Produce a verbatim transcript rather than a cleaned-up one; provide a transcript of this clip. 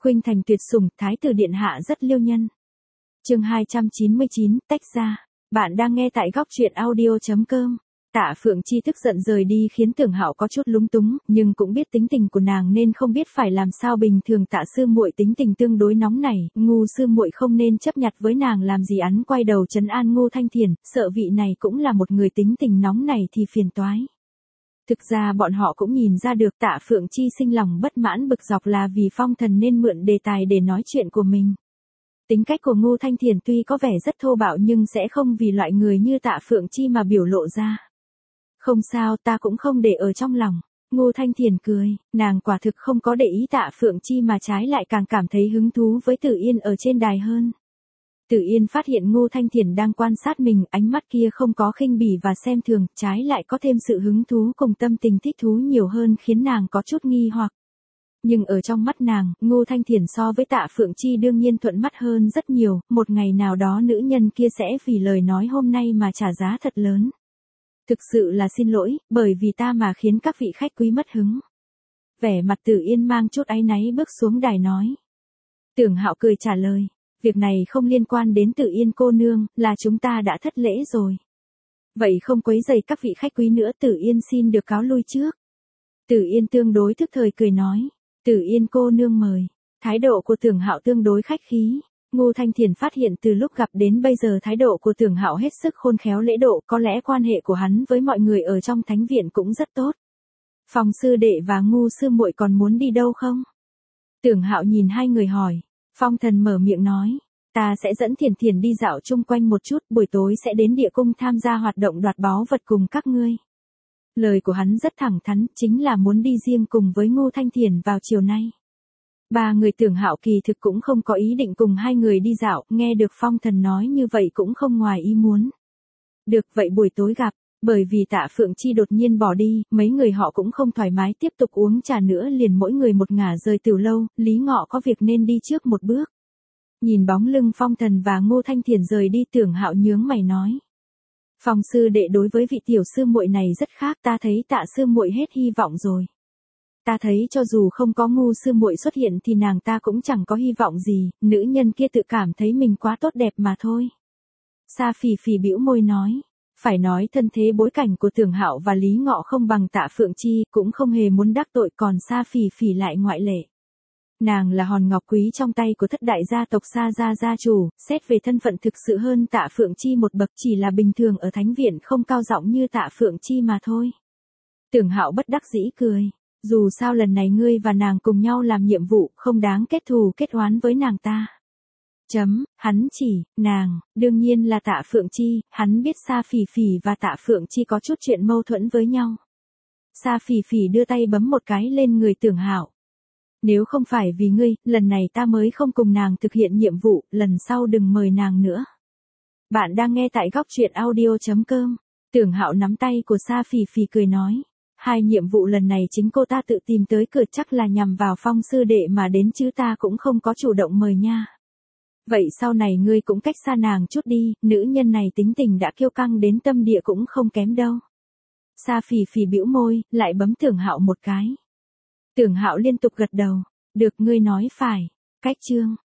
Khuynh thành tuyệt sủng, thái tử điện hạ rất liêu nhân. Chương hai trăm chín mươi chín, tách ra. Bạn đang nghe tại góc truyện audio chấm com. Tạ Phượng Chi tức giận rời đi khiến Tưởng Hạo có chút lúng túng, nhưng cũng biết tính tình của nàng nên không biết phải làm sao. Bình thường Tạ sư muội tính tình tương đối nóng nảy, Ngu sư muội không nên chấp nhặt với nàng làm gì. Hắn quay đầu trấn an Ngô Thanh Thiền, sợ vị này cũng là một người tính tình nóng này thì phiền toái. Thực ra bọn họ cũng nhìn ra được Tạ Phượng Chi sinh lòng bất mãn bực dọc là vì Phong Thần nên mượn đề tài để nói chuyện của mình. Tính cách của Ngô Thanh Thiền tuy có vẻ rất thô bạo nhưng sẽ không vì loại người như Tạ Phượng Chi mà biểu lộ ra. Không sao, ta cũng không để ở trong lòng. Ngô Thanh Thiền cười, nàng quả thực không có để ý Tạ Phượng Chi mà trái lại càng cảm thấy hứng thú với Tử Yên ở trên đài hơn. Tử Yên phát hiện Ngô Thanh Thiền đang quan sát mình, ánh mắt kia không có khinh bỉ và xem thường, trái lại có thêm sự hứng thú cùng tâm tình thích thú nhiều hơn khiến nàng có chút nghi hoặc. Nhưng ở trong mắt nàng, Ngô Thanh Thiền so với Tạ Phượng Chi đương nhiên thuận mắt hơn rất nhiều, một ngày nào đó nữ nhân kia sẽ vì lời nói hôm nay mà trả giá thật lớn. Thực sự là xin lỗi, bởi vì ta mà khiến các vị khách quý mất hứng. Vẻ mặt Tử Yên mang chút áy náy bước xuống đài nói. Tưởng Hạo cười trả lời. Việc này không liên quan đến Tử Yên cô nương, là chúng ta đã thất lễ rồi. Vậy không quấy rầy các vị khách quý nữa, Tử Yên xin được cáo lui trước. Tử Yên tương đối thức thời cười nói. Tử Yên cô nương mời. Thái độ của Tưởng Hạo tương đối khách khí. Ngô Thanh Thiền phát hiện từ lúc gặp đến bây giờ thái độ của Tưởng Hạo hết sức khôn khéo lễ độ, có lẽ quan hệ của hắn với mọi người ở trong thánh viện cũng rất tốt. Phong sư đệ và Ngu sư muội còn muốn đi đâu không? Tưởng Hạo nhìn hai người hỏi. Phong Thần mở miệng nói, ta sẽ dẫn Thiền Thiền đi dạo chung quanh một chút, buổi tối sẽ đến địa cung tham gia hoạt động đoạt báu vật cùng các ngươi. Lời của hắn rất thẳng thắn, chính là muốn đi riêng cùng với Ngô Thanh Thiền vào chiều nay. Ba người Tưởng Hạo kỳ thực cũng không có ý định cùng hai người đi dạo, nghe được Phong Thần nói như vậy cũng không ngoài ý muốn. Được vậy buổi tối gặp, bởi vì Tạ Phượng Chi đột nhiên bỏ đi, mấy người họ cũng không thoải mái tiếp tục uống trà nữa, liền mỗi người một ngả rời Tửu lâu. Lý Ngọ có việc nên đi trước một bước. Nhìn bóng lưng Phong Thần và Ngô Thanh Thiền rời đi, Tưởng Hạo nhướng mày nói. Phong sư đệ đối với vị tiểu sư muội này rất khác, ta thấy Tạ sư muội hết hy vọng rồi. Ta thấy cho dù không có Ngu sư muội xuất hiện thì nàng ta cũng chẳng có hy vọng gì, nữ nhân kia tự cảm thấy mình quá tốt đẹp mà thôi. Sa Phỉ Phỉ bĩu môi nói. Phải nói thân thế bối cảnh của Tưởng Hạo và Lý Ngọ không bằng Tạ Phượng Chi, cũng không hề muốn đắc tội, còn Sa Phỉ Phỉ lại ngoại lệ. Nàng là hòn ngọc quý trong tay của thất đại gia tộc Sa gia gia chủ, xét về thân phận thực sự hơn Tạ Phượng Chi một bậc, chỉ là bình thường ở thánh viện không cao giọng như Tạ Phượng Chi mà thôi. Tưởng Hạo bất đắc dĩ cười, dù sao lần này ngươi và nàng cùng nhau làm nhiệm vụ, không đáng kết thù kết oán với nàng ta. Chấm, hắn chỉ, nàng, đương nhiên là Tạ Phượng Chi, hắn biết Sa Phỉ Phỉ và Tạ Phượng Chi có chút chuyện mâu thuẫn với nhau. Sa Phỉ Phỉ đưa tay bấm một cái lên người Tưởng Hạo. Nếu không phải vì ngươi, lần này ta mới không cùng nàng thực hiện nhiệm vụ, lần sau đừng mời nàng nữa. Bạn đang nghe tại góc truyện audio chấm com. Tưởng Hạo nắm tay của Sa Phỉ Phỉ cười nói. Hai nhiệm vụ lần này chính cô ta tự tìm tới cửa, chắc là nhằm vào Phong sư đệ mà đến chứ ta cũng không có chủ động mời nha. Vậy sau này ngươi cũng cách xa nàng chút đi, nữ nhân này tính tình đã kiêu căng đến tâm địa cũng không kém đâu. Sa Phỉ Phỉ bĩu môi, lại bấm Tưởng Hạo một cái. Tưởng Hạo liên tục gật đầu. Được, ngươi nói phải. Cách chương.